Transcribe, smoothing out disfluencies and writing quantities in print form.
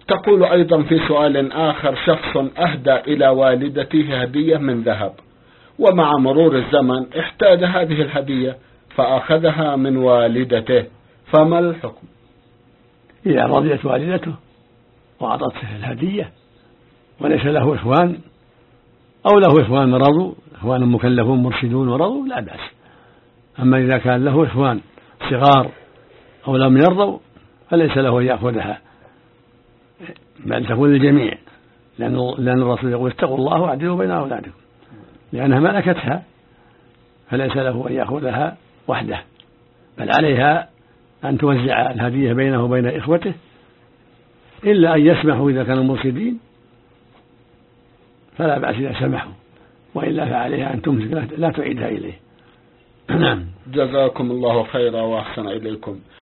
تقول أيضا في سؤال آخر: شخص أهدى إلى والدته هدية من ذهب، ومع مرور الزمن احتاج هذه الهدية فأخذها من والدته، فما الحكم؟ إذا رضيت والدته وأعطته الهدية وليس له إخوان أو له إخوان رضوا، إخوان مكلفون مرشدون ورضوا، لا بأس. أما إذا كان له إخوان صغار أو لم يرضوا فليس له أن يأخذها، بل تكون للجميع، لأن الرسول يقول: اتقوا الله واعدلوا بين أولادكم، لأنها ملكتها، فليس له أن يأخذها وحده، بل عليها أن توزع الهدية بينه وبين إخوته، إلا أن يسمحوا إذا كانوا مرشدين فلا بأس إذا سمحوا، وإلا فعليها أن تمسك لا تعيدها إليه. جزاكم الله خيرا وأحسن إليكم.